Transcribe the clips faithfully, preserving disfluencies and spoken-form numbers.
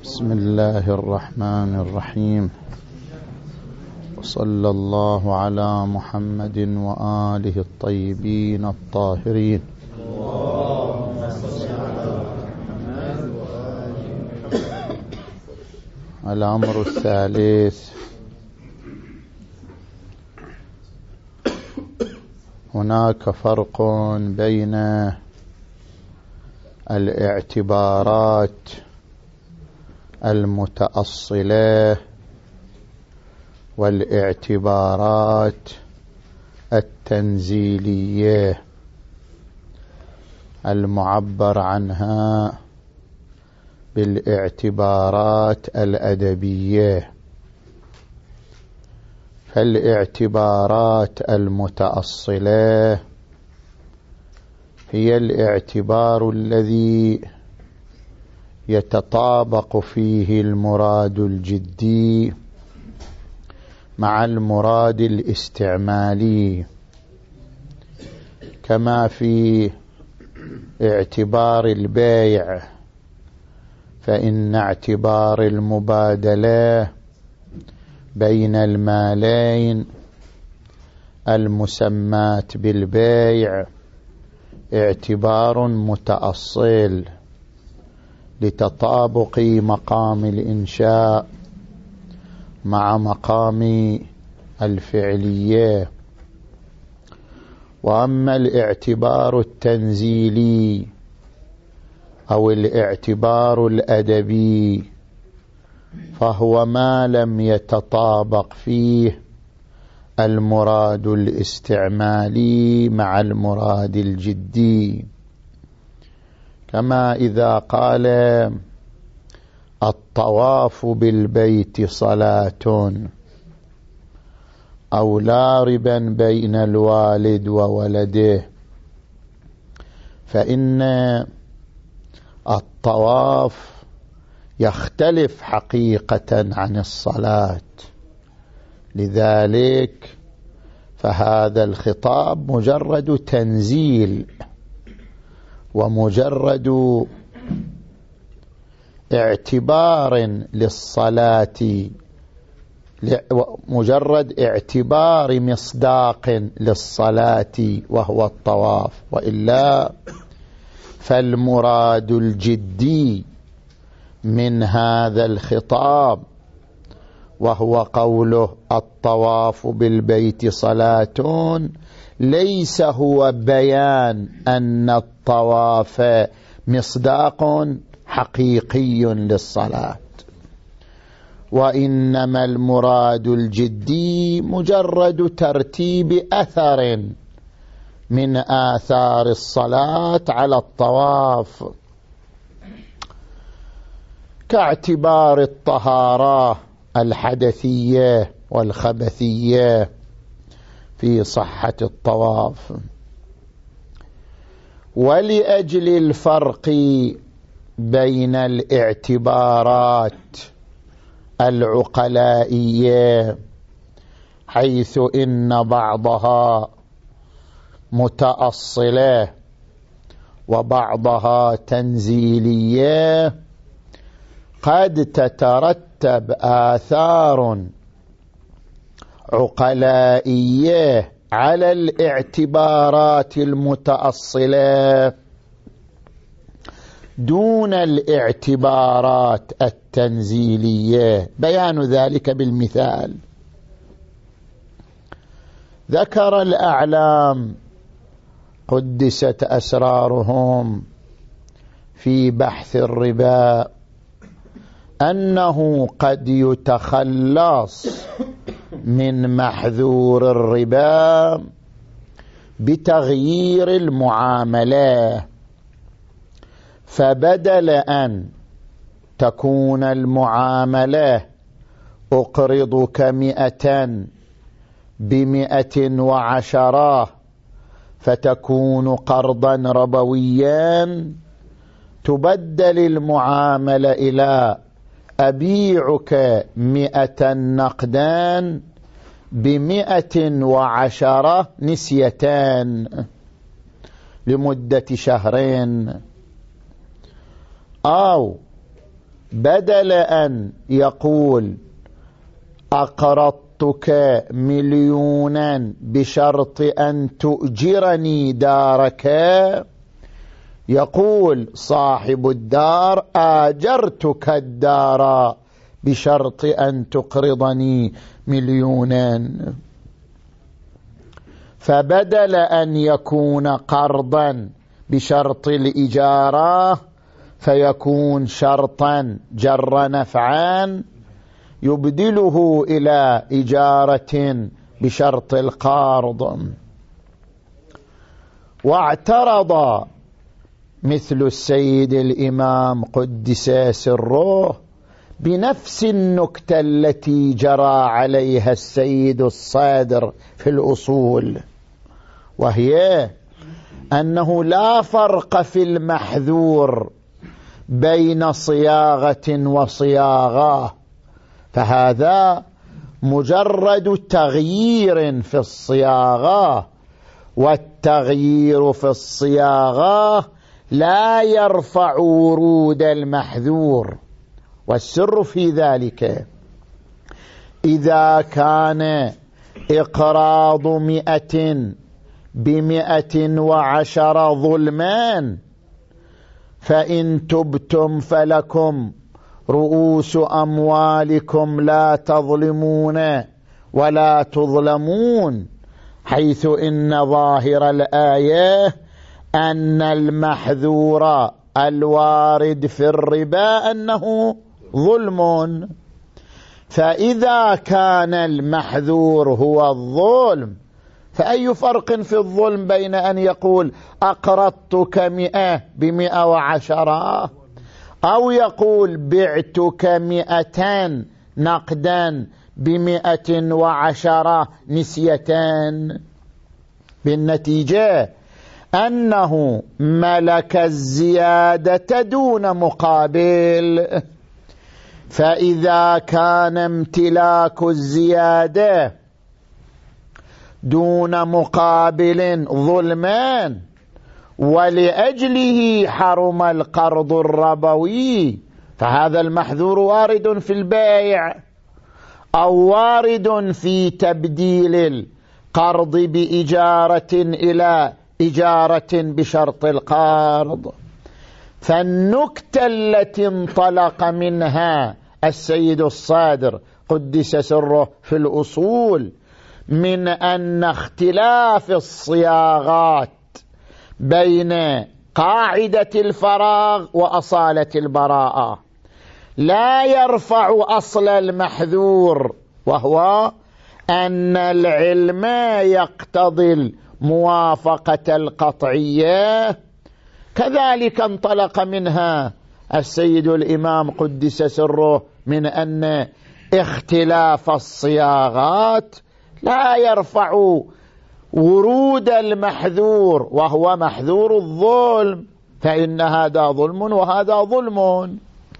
بسم الله الرحمن الرحيم، وصلى الله على محمد وآله الطيبين الطاهرين. الأمر الثالث: هناك فرق بين الاعتبارات المتأصلة والاعتبارات التنزيلية المعبر عنها بالاعتبارات الأدبية. فالاعتبارات المتأصلة هي الاعتبار الذي يتطابق فيه المراد الجدي مع المراد الاستعمالي، كما في اعتبار البيع، فإن اعتبار المبادلة بين المالين المسمات بالبيع اعتبار متأصل لتطابق مقام الإنشاء مع مقام الفعلية. وأما الاعتبار التنزيلي أو الاعتبار الأدبي فهو ما لم يتطابق فيه المراد الاستعمالي مع المراد الجدي، كما إذا قال الطواف بالبيت صلاة، أو لا ربا بين الوالد وولده، فإن الطواف يختلف حقيقة عن الصلاة، لذلك فهذا الخطاب مجرد تنزيل ومجرد اعتبار للصلاة، مجرد اعتبار مصداق للصلاة وهو الطواف، وإلا فالمراد الجدي من هذا الخطاب وهو قوله الطواف بالبيت صلاة ليس هو بيان أن الطواف مصداق حقيقي للصلاة، وإنما المراد الجدي مجرد ترتيب أثر من آثار الصلاة على الطواف، كاعتبار الطهارة الحدثية والخبثية في صحة الطواف. ولأجل الفرق بين الاعتبارات العقلائية حيث إن بعضها متأصلة وبعضها تنزيلية، قد تترتب آثار عقلائية على الاعتبارات المتأصلة دون الاعتبارات التنزيلية. بيان ذلك بالمثال: ذكر الأعلام قدست أسرارهم في بحث الربا أنه قد يتخلص من محذور الربا بتغيير المعاملة، فبدل أن تكون المعاملة أقرضك مئة بمئة وعشرة فتكون قرضا ربويا، تبدل المعاملة إلى أبيعك مئة نقدان بمئة وعشرة نسيتان لمدة شهرين، أو بدل أن يقول أقرضتك مليونا بشرط أن تؤجرني دارك، يقول صاحب الدار آجرتك الدار بشرط أن تقرضني مليونا. فبدل أن يكون قرضا بشرط الإجارة فيكون شرطا جر نفعان يبدله إلى إجارة بشرط القرض. واعترض مثل السيد الإمام قدس سره بنفس النكتة التي جرى عليها السيد الصادر في الأصول، وهي أنه لا فرق في المحذور بين صياغة وصياغة، فهذا مجرد تغيير في الصياغة، والتغيير في الصياغة لا يرفع ورود المحذور. والسر في ذلك إذا كان إقراض مئة بمئة وعشر ظلمان فإن تبتم فلكم رؤوس أموالكم لا تظلمون ولا تظلمون، حيث إن ظاهر الآية أن المحذور الوارد في الربا أنه ظلم. فإذا كان المحذور هو الظلم فأي فرق في الظلم بين أن يقول أقرضتك مئة بمئة وعشرة أو يقول بعتك مئتان نقدا بمئة وعشرة نسيتان؟ بالنتيجة أنه ملك الزيادة دون مقابل. فإذا كان امتلاك الزيادة دون مقابل ظلمان ولأجله حرم القرض الربوي، فهذا المحذور وارد في البيع أو وارد في تبديل القرض بإجارة إلى إجارة بشرط القرض. فالنكتة التي انطلق منها السيد الصادر قدس سره في الأصول من أن اختلاف الصياغات بين قاعدة الفراغ وأصالة البراءة لا يرفع أصل المحذور، وهو أن العلم يقتضي الموافقة القطعية، كذلك انطلق منها السيد الإمام قدس سره من أن اختلاف الصياغات لا يرفع ورود المحذور، وهو محذور الظلم، فإن هذا ظلم وهذا ظلم.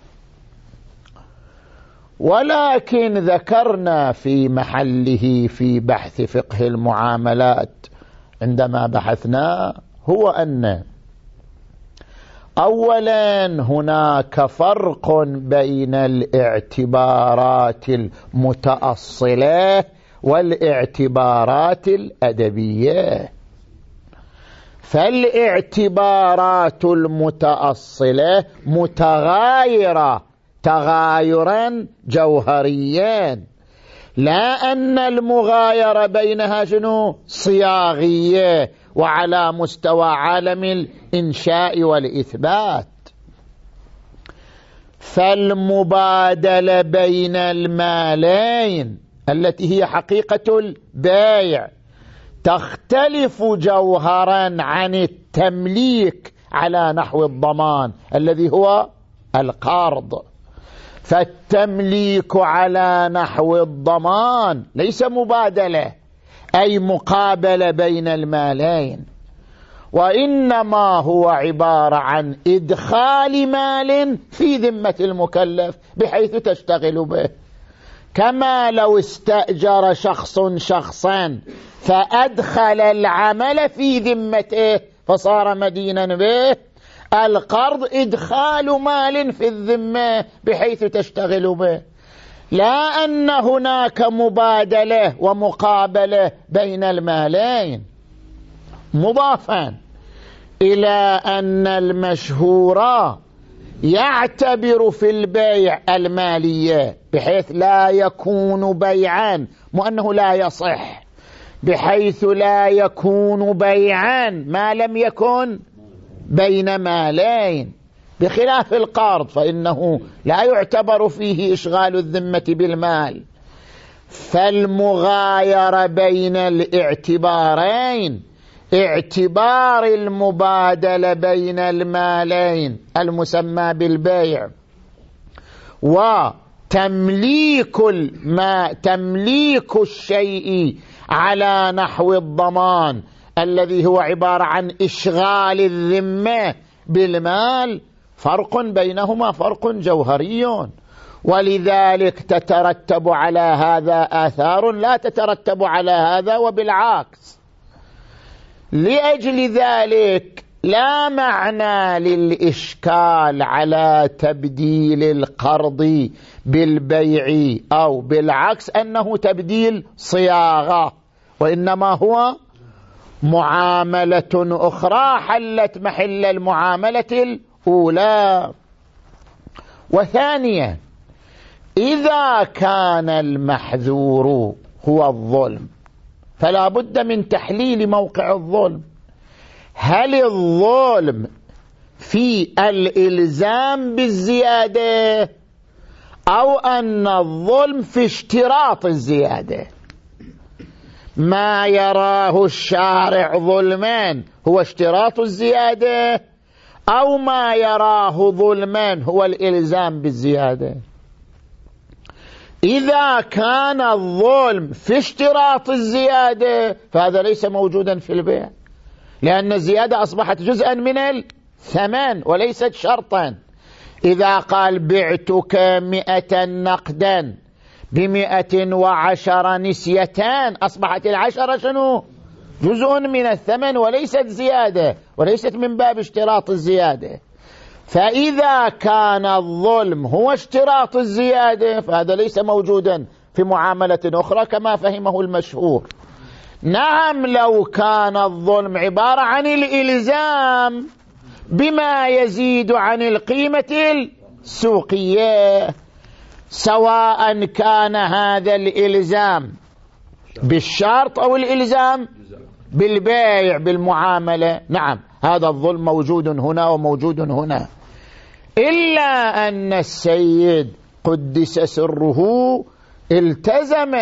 ولكن ذكرنا في محله في بحث فقه المعاملات عندما بحثنا هو أن أولا هناك فرق بين الاعتبارات المتأصلة والاعتبارات الأدبية. فالاعتبارات المتأصلة متغايرة تغايرا جوهريا، لا أن المغايرة بينها شنو صياغية وعلى مستوى عالم الإنشاء والإثبات. فالمبادلة بين المالين التي هي حقيقة البيع تختلف جوهرا عن التمليك على نحو الضمان الذي هو القرض. فالتمليك على نحو الضمان ليس مبادلة أي مقابلة بين المالين، وإنما هو عبارة عن إدخال مال في ذمة المكلف بحيث تشتغل به، كما لو استأجر شخص شخصا فأدخل العمل في ذمته فصار مدينا به، القرض إدخال مال في الذمة بحيث تشتغل به، لا أن هناك مبادلة ومقابلة بين المالين. مضافا إلى أن المشهور يعتبر في البيع المالية بحيث لا يكون بيعا، مو أنه لا يصح، بحيث لا يكون بيعا ما لم يكن بين مالين، بخلاف القرض فإنه لا يعتبر فيه إشغال الذمة بالمال. فالمغايرة بين الاعتبارين اعتبار المبادلة بين المالين المسمى بالبيع، وتمليك ما تمليك الشيء على نحو الضمان الذي هو عبارة عن إشغال الذمة بالمال، فرق بينهما فرق جوهري، ولذلك تترتب على هذا آثار لا تترتب على هذا وبالعكس. لأجل ذلك لا معنى للإشكال على تبديل القرض بالبيع أو بالعكس أنه تبديل صياغة، وإنما هو معاملة أخرى حلت محل المعاملة الأولى. وثانيا، إذا كان المحذور هو الظلم فلا بد من تحليل موقع الظلم. هل الظلم في الإلزام بالزيادة أو أن الظلم في اشتراط الزيادة؟ ما يراه الشارع ظلمان هو اشتراط الزيادة أو ما يراه ظلمان هو الإلزام بالزيادة؟ إذا كان الظلم في اشتراط الزيادة فهذا ليس موجودا في البيع، لأن الزيادة أصبحت جزءا من الثمن وليست شرطا. إذا قال بعتك مئة نقدا بمئة وعشر نسيتان أصبحت العشرة شنو؟ جزء من الثمن وليست زيادة، وليست من باب اشتراط الزيادة. فإذا كان الظلم هو اشتراط الزيادة فهذا ليس موجودا في معاملة أخرى كما فهمه المشهور. نعم، لو كان الظلم عبارة عن الإلزام بما يزيد عن القيمة السوقية، سواء كان هذا الإلزام بالشرط أو الإلزام بالبيع بالمعاملة، نعم هذا الظلم موجود هنا وموجود هنا. إلا أن السيد قدس سره التزم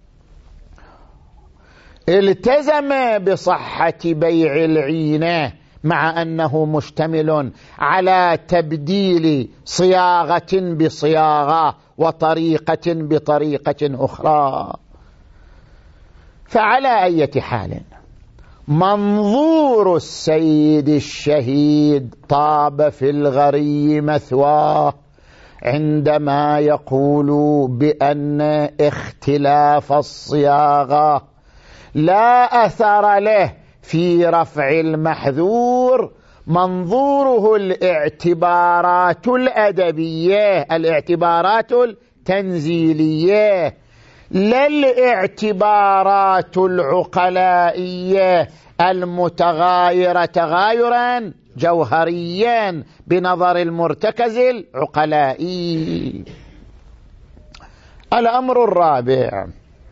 التزم بصحة بيع العينة، مع أنه مشتمل على تبديل صياغة بصياغة وطريقة بطريقة أخرى. فعلى أي حال منظور السيد الشهيد طاب في الغري مثواه عندما يقول بأن اختلاف الصياغة لا أثر له في رفع المحذور. منظوره الاعتبارات الأدبية، الاعتبارات التنزيلية، لا الاعتبارات العقلائية المتغايرة تغايرا جوهريا بنظر المرتكز العقلائي. الأمر الرابع،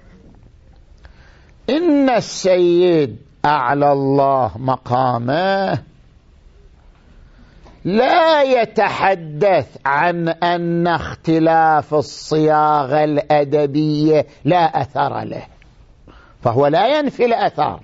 إن السيد أعلى الله مقامه لا يتحدث عن أن اختلاف الصياغة الأدبية لا أثر له، فهو لا ينفي الأثر،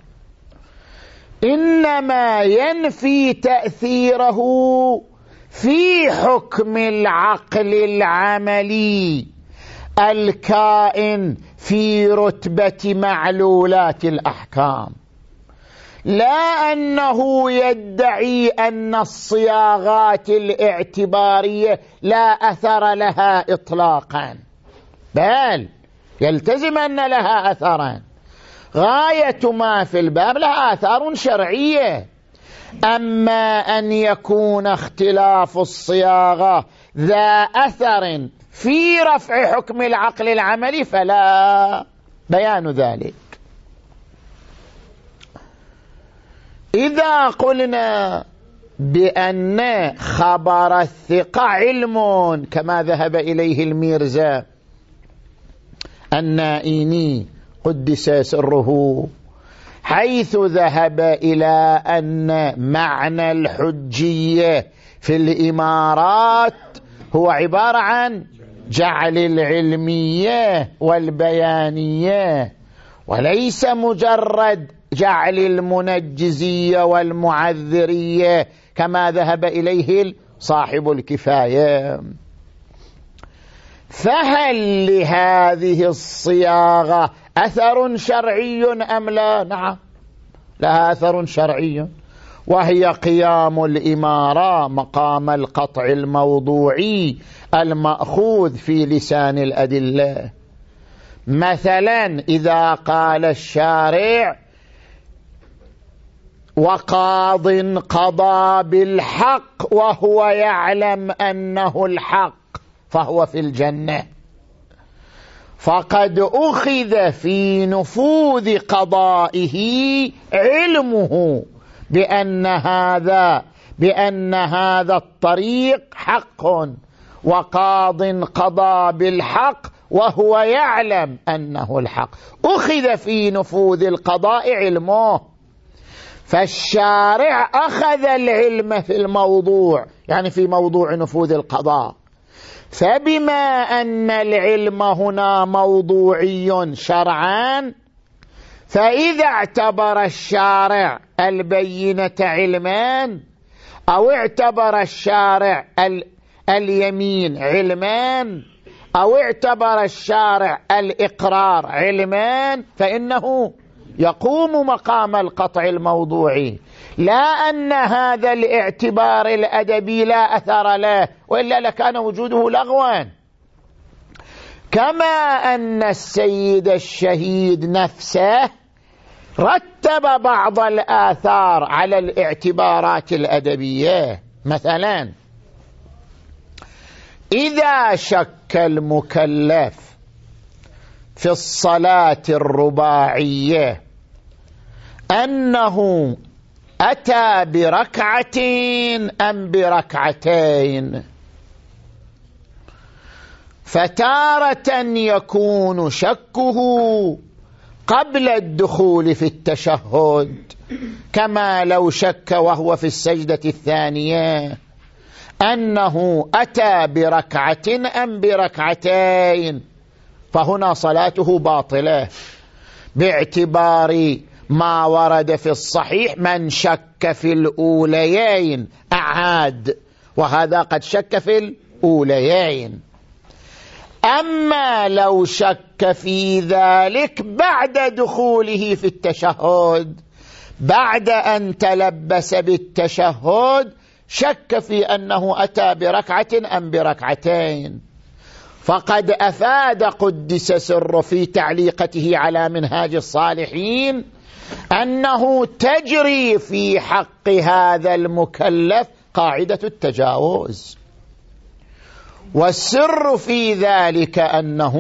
إنما ينفي تأثيره في حكم العقل العملي الكائن في رتبة معلولات الأحكام، لا أنه يدعي أن الصياغات الاعتبارية لا أثر لها إطلاقا، بل يلتزم أن لها أثرا. غاية ما في الباب لها آثار شرعية، أما أن يكون اختلاف الصياغة ذا أثر في رفع حكم العقل العملي فلا بيان ذلك. إذا قلنا بأن خبر الثقة علم كما ذهب إليه الميرزا النائيني قدس سره، حيث ذهب إلى أن معنى الحجية في الإمارات هو عبارة عن جعل العلمية والبيانية وليس مجرد جعل المنجزية والمعذرية كما ذهب إليه صاحب الكفاية. فهل لهذه الصياغة أثر شرعي أم لا؟ نعم لها أثر شرعي، وهي قيام الإمارة مقام القطع الموضوعي المأخوذ في لسان الأدلة. مثلا إذا قال الشارع وقاض قضى بالحق وهو يعلم أنه الحق فهو في الجنة، فقد أخذ في نفوذ قضائه علمه بأن هذا بأن هذا الطريق حق، وقاض قضى بالحق وهو يعلم أنه الحق، أخذ في نفوذ القضاء علمه. فالشارع أخذ العلم في الموضوع، يعني في موضوع نفوذ القضاء، فبما أن العلم هنا موضوعي شرعا، فإذا اعتبر الشارع البينة علمان أو اعتبر الشارع ال اليمين علمان أو اعتبر الشارع الإقرار علمان، فإنه يقوم مقام القطع الموضوعي، لا أن هذا الاعتبار الأدبي لا أثر له، وإلا لكان وجوده لغوا. كما أن السيد الشهيد نفسه رتب بعض الآثار على الاعتبارات الأدبية. مثلا إذا شك المكلف في الصلاة الرباعية أنه أتى بركعتين أم بركعتين، فتارة يكون شكه قبل الدخول في التشهد، كما لو شك وهو في السجدة الثانية أنه أتى بركعة أم بركعتين، فهنا صلاته باطلة باعتبار ما ورد في الصحيح من شك في الأوليين أعاد، وهذا قد شك في الأوليين. أما لو شك في ذلك بعد دخوله في التشهد، بعد أن تلبس بالتشهد شك في أنه أتى بركعة أم بركعتين، فقد أفاد قدس سره في تعليقته على منهاج الصالحين أنه تجري في حق هذا المكلف قاعدة التجاوز، والسر في ذلك أنه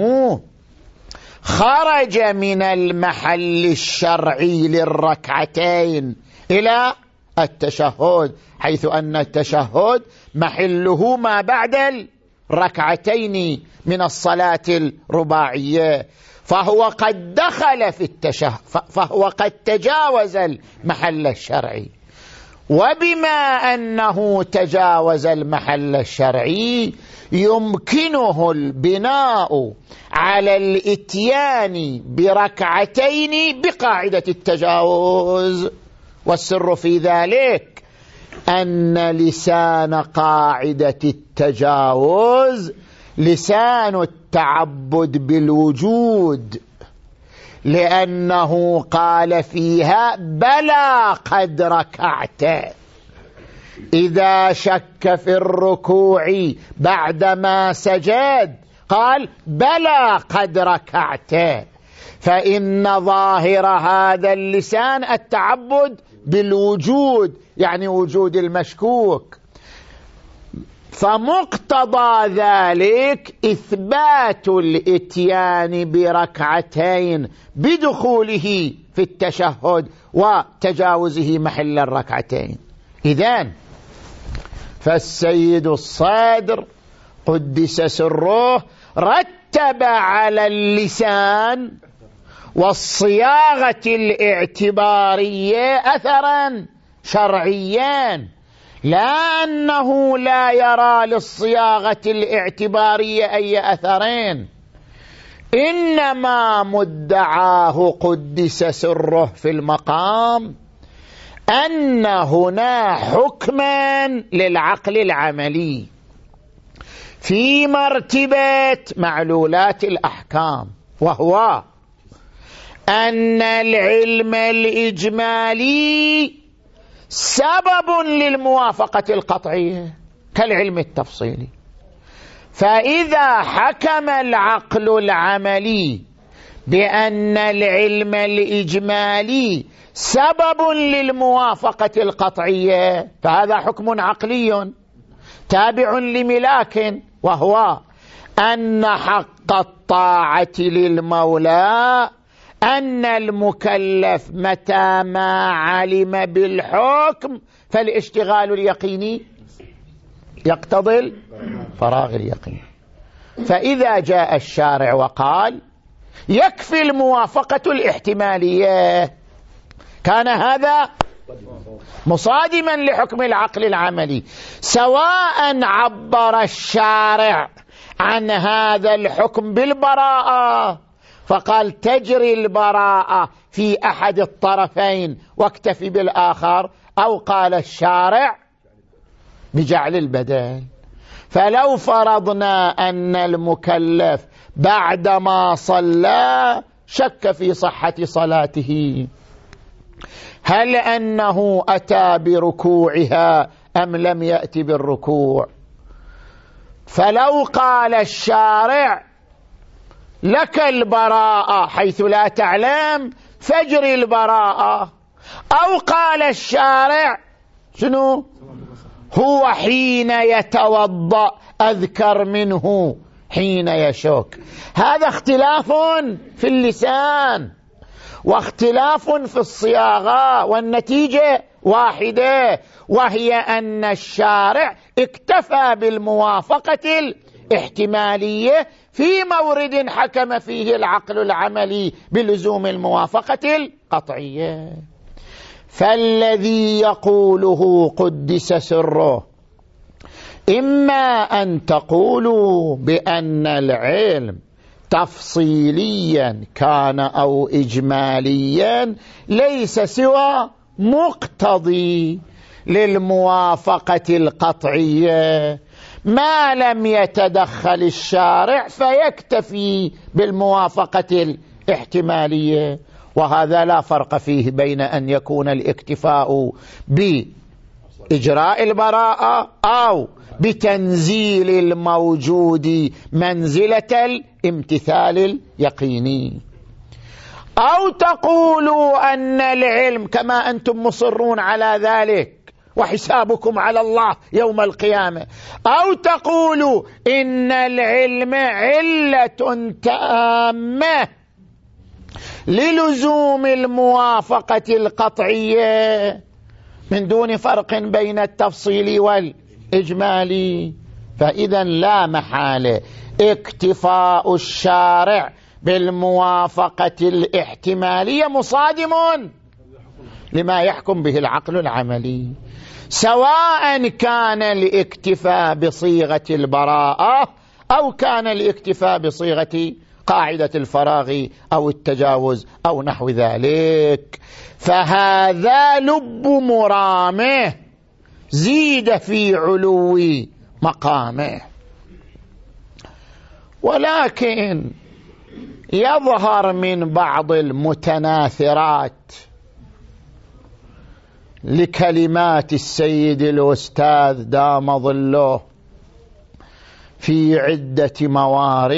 خرج من المحل الشرعي للركعتين إلى التشهد، حيث أن التشهد محله ما بعد الركعتين من الصلاة الرباعية، فهو قد دخل في التشهد، فهو قد تجاوز المحل الشرعي. وبما أنه تجاوز المحل الشرعي يمكنه البناء على الاتيان بركعتين بقاعدة التجاوز. والسر في ذلك أن لسان قاعدة التجاوز لسان التعبد بالوجود، لأنه قال فيها بلى قد ركعت. إذا شك في الركوع بعدما سجد قال بلى قد ركعت، فإن ظاهر هذا اللسان التعبد بالوجود يعني وجود المشكوك، فمقتضى ذلك إثبات الإتيان بركعتين بدخوله في التشهد وتجاوزه محل الركعتين. إذن فالسيد الصادر قدس سره رتب على اللسان والصياغة الاعتبارية أثرا شرعيا، لا أنه لا يرى للصياغة الاعتبارية أي أثرين، إنما مدعاه قدس سره في المقام أن هنا حكما للعقل العملي في مرتبة معلولات الأحكام، وهو أن العلم الإجمالي سبب للموافقة القطعية كالعلم التفصيلي. فإذا حكم العقل العملي بأن العلم الإجمالي سبب للموافقة القطعية فهذا حكم عقلي تابع لملاك، وهو أن حق الطاعة للمولى أن المكلف متى ما علم بالحكم فالاشتغال اليقيني يقتضي الفراغ اليقيني. فإذا جاء الشارع وقال يكفي الموافقة الاحتمالية كان هذا مصادما لحكم العقل العملي، سواء عبر الشارع عن هذا الحكم بالبراءة فقال تجري البراءة في أحد الطرفين واكتفي بالآخر، أو قال الشارع بجعل البدل. فلو فرضنا أن المكلف بعدما صلى شك في صحة صلاته، هل أنه أتى بركوعها أم لم يأتي بالركوع؟ فلو قال الشارع لك البراءة حيث لا تعلم فاجري البراءة، أو قال الشارع شنو هو حين يتوضأ أذكر منه حين يشك، هذا اختلاف في اللسان واختلاف في الصياغة، والنتيجة واحدة، وهي أن الشارع اكتفى بالموافقة الاحتمالية في مورد حكم فيه العقل العملي بلزوم الموافقة القطعية. فالذي يقوله قدس سره إما أن تقولوا بأن العلم تفصيليا كان أو إجماليا ليس سوى مقتضي للموافقة القطعية ما لم يتدخل الشارع فيكتفي بالموافقة الاحتمالية، وهذا لا فرق فيه بين أن يكون الاكتفاء بإجراء البراءة أو بتنزيل الموجود منزلة الامتثال اليقيني. أو تقولوا أن العلم كما أنتم مصرون على ذلك وحسابكم على الله يوم القيامة، أو تقولوا إن العلم علة تامة للزوم الموافقة القطعية من دون فرق بين التفصيل والإجمالي. فإذا لا محالة اكتفاء الشارع بالموافقة الاحتمالية مصادم لما يحكم به العقل العملي، سواء كان الاكتفاء بصيغة البراءة أو كان الاكتفاء بصيغة قاعدة الفراغ أو التجاوز أو نحو ذلك. فهذا لب مرامه زيد في علو مقامه. ولكن يظهر من بعض المتناثرات لكلمات السيد الأستاذ دام ظله في عدة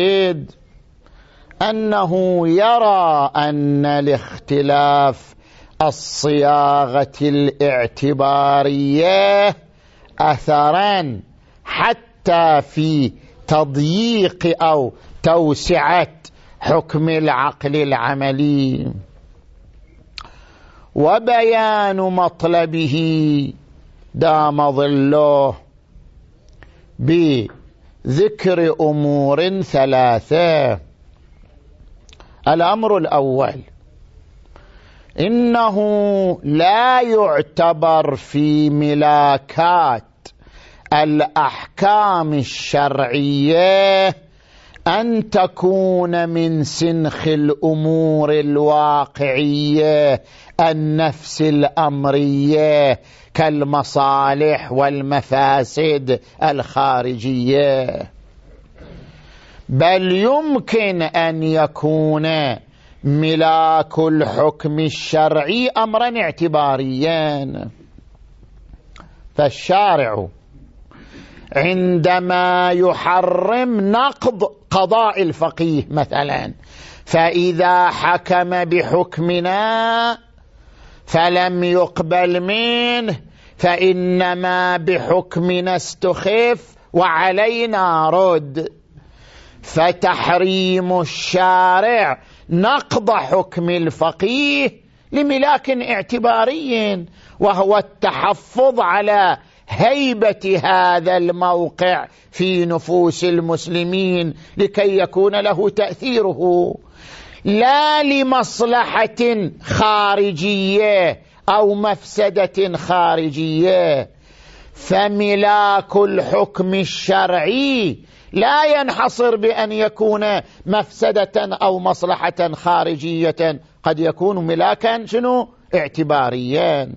موارد أنه يرى أن الاختلاف الصياغة الاعتبارية أثرا حتى في تضييق أو توسعة حكم العقل العملي، وبيان مطلبه دام ظله بذكر أمور ثلاثة. الأمر الأول: إنه لا يعتبر في ملاكات الأحكام الشرعية أن تكون من سنخ الأمور الواقعية النفس الأمرية كالمصالح والمفاسد الخارجية، بل يمكن أن يكون ملاك الحكم الشرعي أمرا اعتباريا. فالشارع عندما يحرم نقض قضاء الفقيه مثلا، فإذا حكم بحكمنا فلم يقبل منه فإنما بحكمنا استخف وعلينا رد، فتحريم الشارع نقض حكم الفقيه لملاك اعتباري، وهو التحفظ على هيبة هذا الموقع في نفوس المسلمين لكي يكون له تأثيره، لا لمصلحة خارجية أو مفسدة خارجية. فملاك الحكم الشرعي لا ينحصر بأن يكون مفسدة أو مصلحة خارجية، قد يكون ملاكا شنو اعتباريا.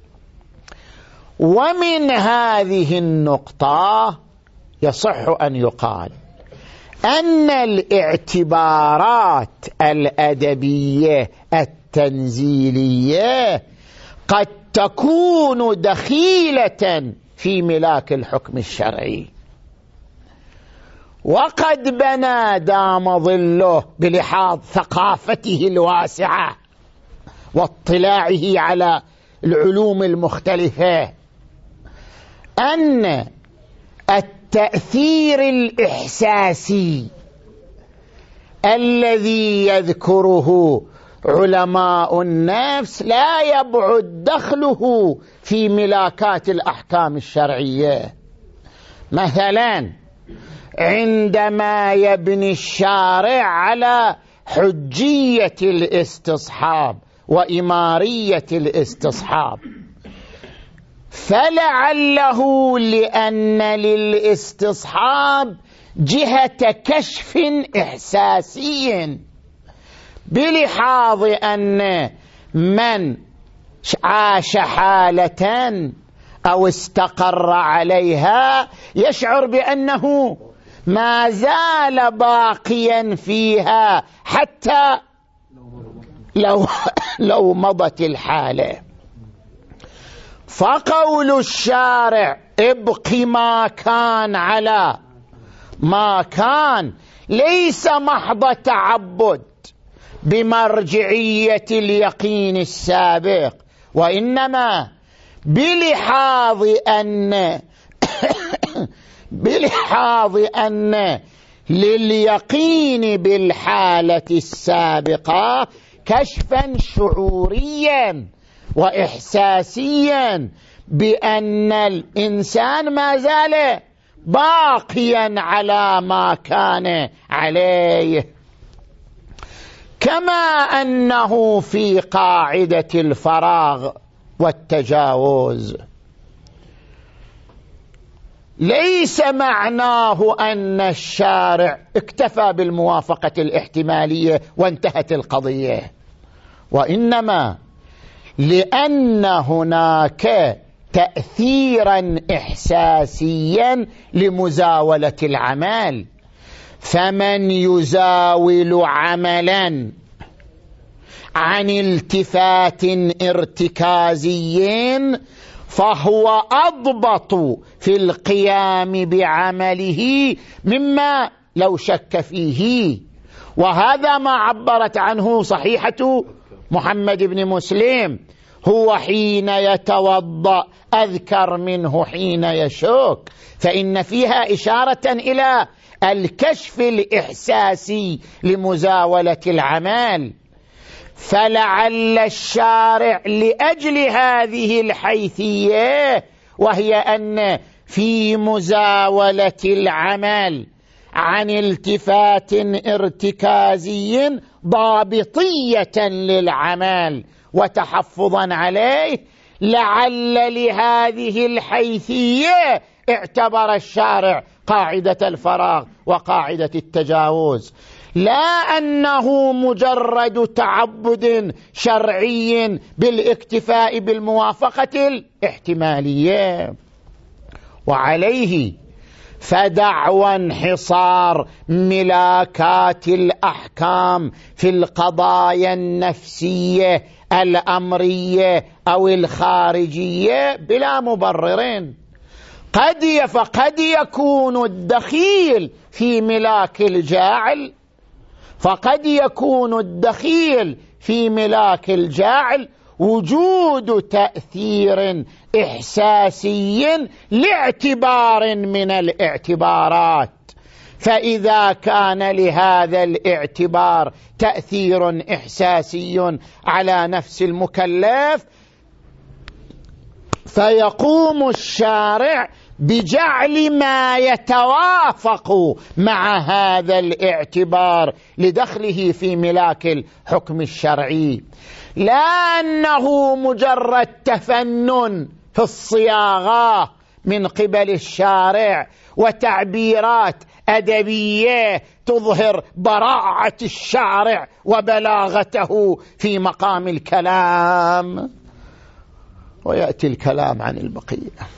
ومن هذه النقطة يصح أن يقال أن الاعتبارات الأدبية التنزيلية قد تكون دخيلة في ملاك الحكم الشرعي، وقد بنى دام ظله بلحاظ ثقافته الواسعة واطلاعه على العلوم المختلفة أن التأثير الإحساسي الذي يذكره علماء النفس لا يبعد دخله في ملاكات الأحكام الشرعية. مثلا عندما يبني الشارع على حجية الاستصحاب وإمارية الاستصحاب، فلعله لأن للاستصحاب جهة كشف إحساسي، بلحاظ أن من عاش حالة أو استقر عليها يشعر بأنه ما زال باقيا فيها حتى لو, لو مضت الحالة. فقول الشارع ابق ما كان على ما كان ليس محض تعبد بمرجعية اليقين السابق، وإنما بلحاظ أن بلحاظ أن لليقين بالحالة السابقة كشفا شعوريا وإحساسيا بأن الإنسان ما زال باقيا على ما كان عليه، كما أنه في قاعدة الفراغ والتجاوز ليس معناه أن الشارع اكتفى بالموافقة الاحتمالية وانتهت القضية، وإنما لأن هناك تأثيرا إحساسيا لمزاولة العمل، فمن يزاول عملا عن التفات ارتكازي فهو أضبط في القيام بعمله مما لو شك فيه، وهذا ما عبرت عنه صحيحة محمد بن مسلم هو حين يتوضأ أذكر منه حين يشك، فإن فيها إشارة إلى الكشف الإحساسي لمزاولة العمل. فلعل الشارع لأجل هذه الحيثية، وهي أن في مزاولة العمل عن التفات ارتكازي ضابطية للعمل وتحفظا عليه، لعل لهذه الحيثية اعتبر الشارع قاعدة الفراغ وقاعدة التجاوز، لا أنه مجرد تعبد شرعي بالاكتفاء بالموافقة الاحتمالية. وعليه فدعوى انحصار ملاكات الأحكام في القضايا النفسية الأمرية أو الخارجية بلا مبررين. قد فقد يكون الدخيل في ملاك الجاعل فقد يكون الدخيل في ملاك الجاعل وجود تأثير إحساسي لاعتبار من الاعتبارات، فإذا كان لهذا الاعتبار تأثير إحساسي على نفس المكلف فيقوم الشارع بجعل ما يتوافق مع هذا الاعتبار لدخله في ملاك الحكم الشرعي، لا أنه مجرد تفنن في الصياغة من قبل الشارع وتعبيرات أدبية تظهر براعة الشارع وبلاغته في مقام الكلام. ويأتي الكلام عن البقية.